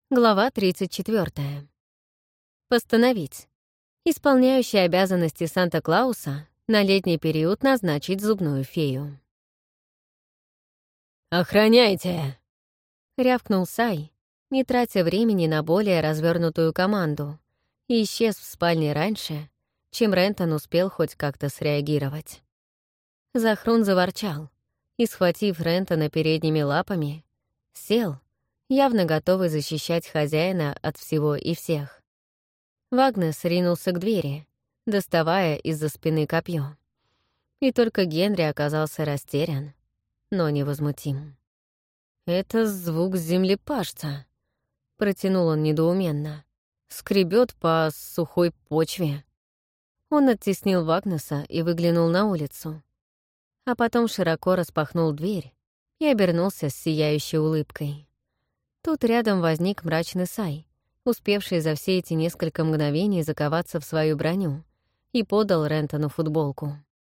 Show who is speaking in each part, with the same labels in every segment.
Speaker 1: Глава 34. Постановить. Исполняющий обязанности Санта-Клауса на летний период назначить зубную фею.
Speaker 2: «Охраняйте!»
Speaker 1: — рявкнул Сай, не тратя времени на более развернутую команду, и исчез в спальне раньше, чем Рентон успел хоть как-то среагировать. Захрун заворчал и, схватив Рентона передними лапами, сел, явно готовый защищать хозяина от всего и всех. Вагнес ринулся к двери, доставая из-за спины копье. И только Генри оказался растерян, но невозмутим. «Это звук землепашца», — протянул он недоуменно. «Скребет по сухой почве». Он оттеснил Вагнеса и выглянул на улицу, а потом широко распахнул дверь и обернулся с сияющей улыбкой. Тут рядом возник мрачный Сай, успевший за все эти несколько мгновений заковаться в свою броню, и подал Рентону футболку.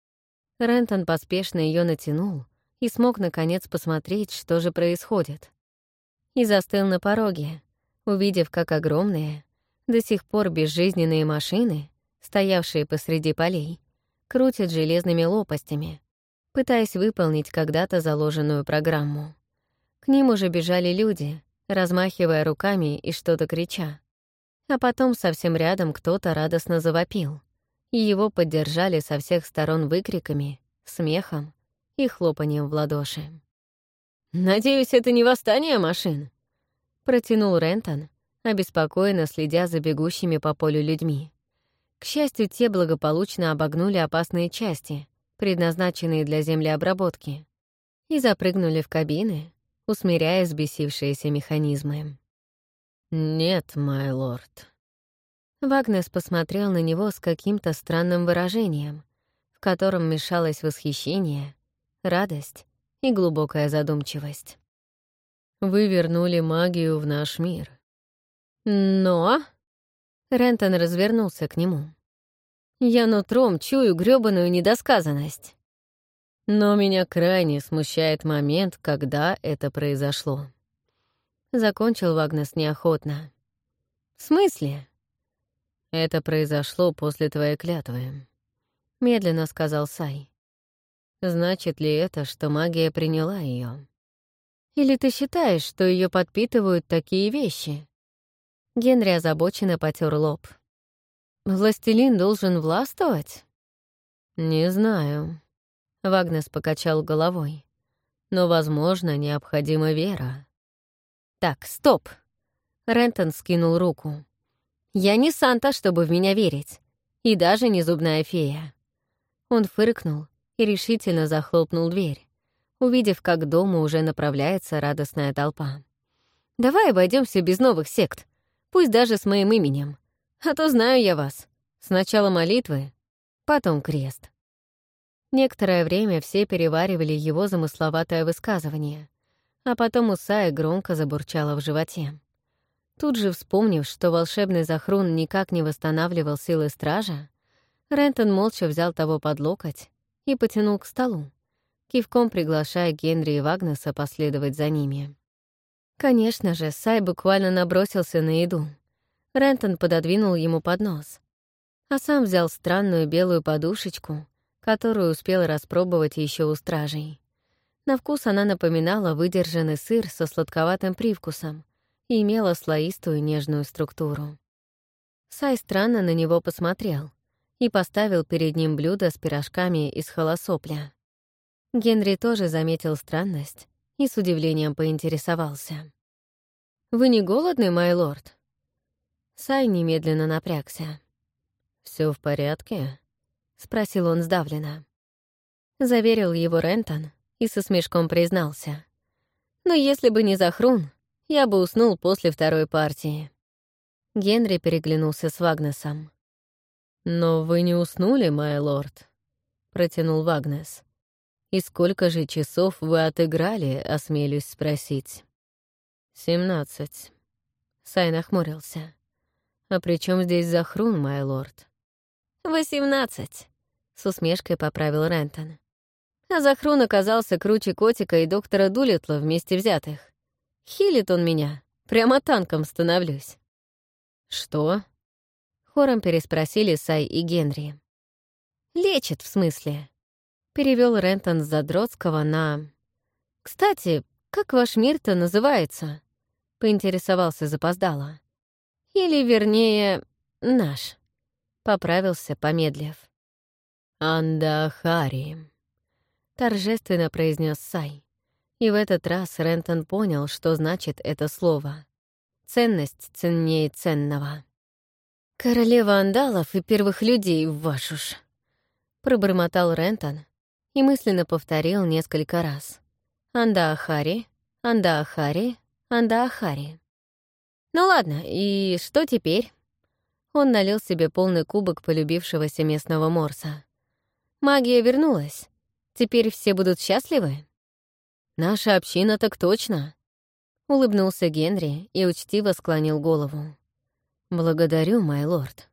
Speaker 1: Рентон поспешно ее натянул и смог наконец посмотреть, что же происходит. И застыл на пороге, увидев, как огромные, до сих пор безжизненные машины, стоявшие посреди полей, крутят железными лопастями, пытаясь выполнить когда-то заложенную программу. К ним уже бежали люди, размахивая руками и что-то крича. А потом совсем рядом кто-то радостно завопил, и его поддержали со всех сторон выкриками, смехом и хлопанием в ладоши.
Speaker 2: «Надеюсь, это не восстание машин?»
Speaker 1: — протянул Рентон, обеспокоенно следя за бегущими по полю людьми. К счастью, те благополучно обогнули опасные части, предназначенные для землеобработки, и запрыгнули в кабины, усмиряя взбесившиеся механизмы.
Speaker 2: «Нет, май лорд».
Speaker 1: Вагнес посмотрел на него с каким-то странным выражением, в котором мешалось восхищение, радость и глубокая задумчивость.
Speaker 2: «Вы вернули магию в наш мир».
Speaker 1: «Но...» Рентон развернулся к нему. «Я нутром чую грёбаную недосказанность».
Speaker 2: «Но меня крайне смущает момент, когда это произошло».
Speaker 1: Закончил Вагнес неохотно. «В смысле?»
Speaker 2: «Это произошло после твоей клятвы»,
Speaker 1: — медленно сказал Сай.
Speaker 2: «Значит ли это, что магия приняла ее?
Speaker 1: Или ты считаешь, что ее подпитывают такие вещи?» Генри озабоченно потер лоб. «Властелин должен властвовать?»
Speaker 2: «Не знаю», — Вагнес покачал головой. «Но, возможно, необходима вера».
Speaker 1: «Так, стоп!» Рентон скинул руку. «Я не Санта, чтобы в меня верить. И даже не зубная фея». Он фыркнул и решительно захлопнул дверь, увидев, как к дому уже направляется радостная толпа. «Давай обойдемся без новых сект, пусть даже с моим именем. А то знаю я вас. Сначала молитвы, потом крест». Некоторое время все переваривали его замысловатое высказывание, а потом у Сая громко забурчало в животе. Тут же, вспомнив, что волшебный Захрун никак не восстанавливал силы стража, Рентон молча взял того под локоть и потянул к столу, кивком приглашая Генри и Вагнеса последовать за ними. Конечно же, Сай буквально набросился на еду. Рентон пододвинул ему поднос, а сам взял странную белую подушечку, которую успел распробовать еще у стражей. На вкус она напоминала выдержанный сыр со сладковатым привкусом и имела слоистую нежную структуру. Сай странно на него посмотрел и поставил перед ним блюдо с пирожками из холосопля. Генри тоже заметил странность и с удивлением поинтересовался. «Вы не голодный, май лорд?» Сай немедленно напрягся.
Speaker 2: «Всё в порядке?»
Speaker 1: — спросил он сдавленно. Заверил его Рентон и со смешком признался. «Но если бы не Захрун, я бы уснул после второй партии». Генри переглянулся с Вагнесом.
Speaker 2: «Но вы не уснули, май лорд?» — протянул Вагнес. «И сколько же часов вы отыграли, осмелюсь спросить?» 17. Сай нахмурился. «А при чем здесь Захрун, май лорд?»
Speaker 1: 18. С усмешкой поправил Рентон. А Захрун оказался круче котика и доктора Дулиттла вместе взятых. Хилит он меня, прямо танком становлюсь».
Speaker 2: «Что?»
Speaker 1: — хором переспросили Сай и Генри. «Лечит, в смысле?» — перевел Рентон с задротского на... «Кстати, как ваш мир-то называется?» — поинтересовался запоздало. «Или, вернее, наш», — поправился, помедлив.
Speaker 2: «Андахари»,
Speaker 1: — торжественно произнес Сай. И в этот раз Рентон понял, что значит это слово. Ценность ценнее ценного. «Королева андалов и первых людей, вашу ж!» — пробормотал Рентон и мысленно повторил несколько раз. «Андаахари, Андаахари, Андаахари». «Ну ладно, и что теперь?» Он налил себе полный кубок полюбившегося местного морса. «Магия вернулась. Теперь все будут счастливы?» «Наша община так точно», — улыбнулся Генри и учтиво склонил голову. «Благодарю, майлорд».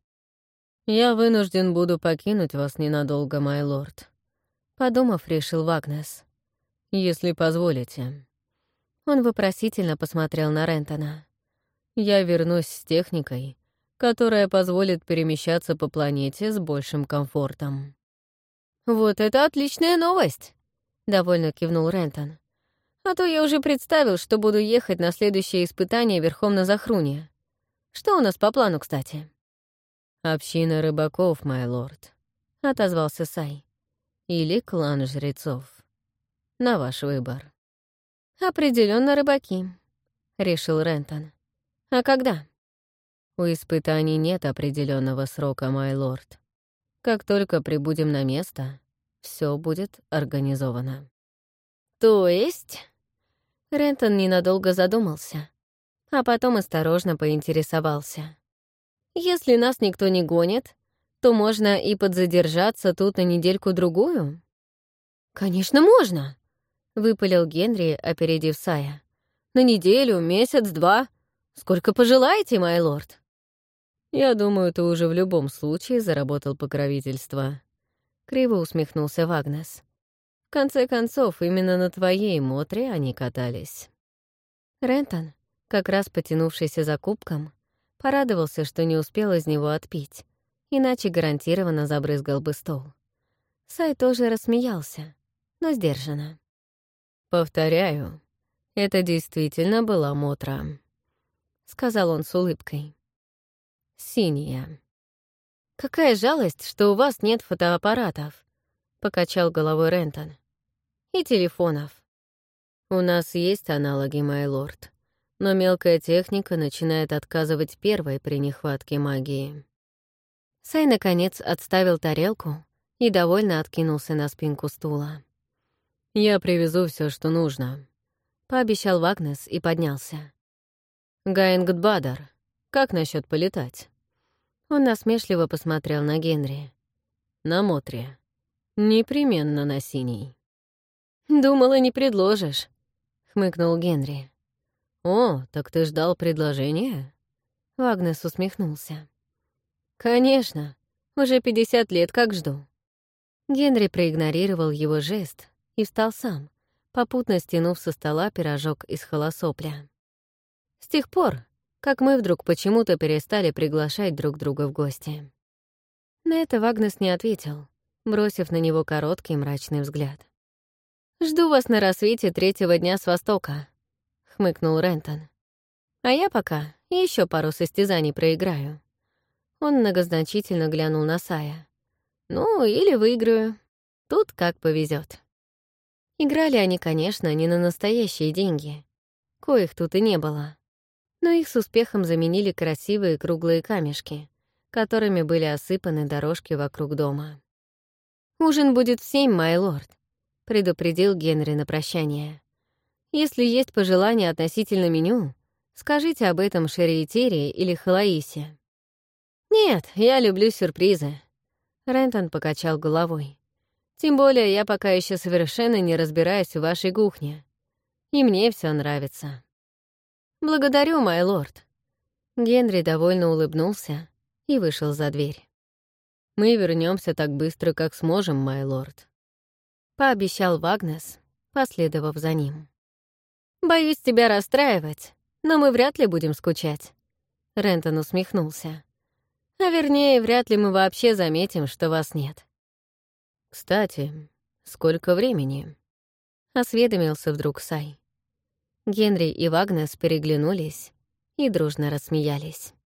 Speaker 2: «Я вынужден буду покинуть вас ненадолго, майлорд», —
Speaker 1: подумав, решил Вагнес.
Speaker 2: «Если позволите».
Speaker 1: Он вопросительно посмотрел на Рентона.
Speaker 2: «Я вернусь с техникой, которая позволит перемещаться по планете с большим комфортом».
Speaker 1: «Вот это отличная новость!» — довольно кивнул Рентон. «А то я уже представил, что буду ехать на следующее испытание верхом на Захруне. Что у нас по плану, кстати?»
Speaker 2: «Община рыбаков, майлорд», —
Speaker 1: отозвался Сай.
Speaker 2: «Или клан жрецов. На ваш выбор».
Speaker 1: «Определенно рыбаки», — решил Рентон. «А когда?»
Speaker 2: «У испытаний нет определенного срока, майлорд. Как только прибудем на место, все будет организовано».
Speaker 1: «То есть?» Рентон ненадолго задумался, а потом осторожно поинтересовался. «Если нас никто не гонит, то можно и подзадержаться тут на недельку-другую?» «Конечно, можно!» — выпалил Генри, опередив Сая. «На неделю, месяц, два. Сколько пожелаете, майлорд?»
Speaker 2: «Я думаю, ты уже в любом случае заработал покровительство», — криво усмехнулся Вагнес. «В конце концов, именно на твоей мотре они катались».
Speaker 1: Рентон, как раз потянувшийся за кубком, порадовался, что не успел из него отпить, иначе гарантированно забрызгал бы стол. Сай тоже рассмеялся, но сдержанно.
Speaker 2: «Повторяю, это действительно была мотра», — сказал он с улыбкой. «Синяя».
Speaker 1: «Какая жалость, что у вас нет фотоаппаратов», — покачал головой Рентон. «И телефонов».
Speaker 2: «У нас есть аналоги, майлорд, но мелкая техника начинает отказывать первой при нехватке магии».
Speaker 1: Сай, наконец, отставил тарелку и довольно откинулся на спинку стула.
Speaker 2: «Я привезу все, что нужно»,
Speaker 1: — пообещал Вагнес и поднялся.
Speaker 2: «Гаингдбадар, как насчет полетать?»
Speaker 1: Он насмешливо посмотрел на Генри.
Speaker 2: «На мотре. Непременно на синий».
Speaker 1: «Думала, не предложишь», — хмыкнул Генри.
Speaker 2: «О, так ты ждал предложения?»
Speaker 1: Вагнес усмехнулся. «Конечно, уже 50 лет как жду». Генри проигнорировал его жест и встал сам, попутно стянув со стола пирожок из холосопля. «С тех пор, как мы вдруг почему-то перестали приглашать друг друга в гости». На это Вагнес не ответил, бросив на него короткий мрачный взгляд. «Жду вас на рассвете третьего дня с востока», — хмыкнул Рентон. «А я пока еще пару состязаний проиграю». Он многозначительно глянул на Сая. «Ну, или выиграю. Тут как повезет». Играли они, конечно, не на настоящие деньги, коих тут и не было. Но их с успехом заменили красивые круглые камешки, которыми были осыпаны дорожки вокруг дома. «Ужин будет в 7, майлорд», — предупредил Генри на прощание. «Если есть пожелания относительно меню, скажите об этом Шерри-Терри или Халаисе». «Нет, я люблю сюрпризы», — Рентон покачал головой. «Тем более я пока еще совершенно не разбираюсь в вашей кухне. И мне все нравится». «Благодарю, майлорд». Генри довольно улыбнулся и вышел за дверь.
Speaker 2: «Мы вернемся так быстро, как сможем, майлорд»,
Speaker 1: — пообещал Вагнес, последовав за ним. «Боюсь тебя расстраивать, но мы вряд ли будем скучать». Рентон усмехнулся. «А вернее, вряд ли мы вообще заметим, что вас нет».
Speaker 2: «Кстати, сколько времени?»
Speaker 1: — осведомился вдруг Сай. Генри и Вагнес переглянулись и дружно рассмеялись.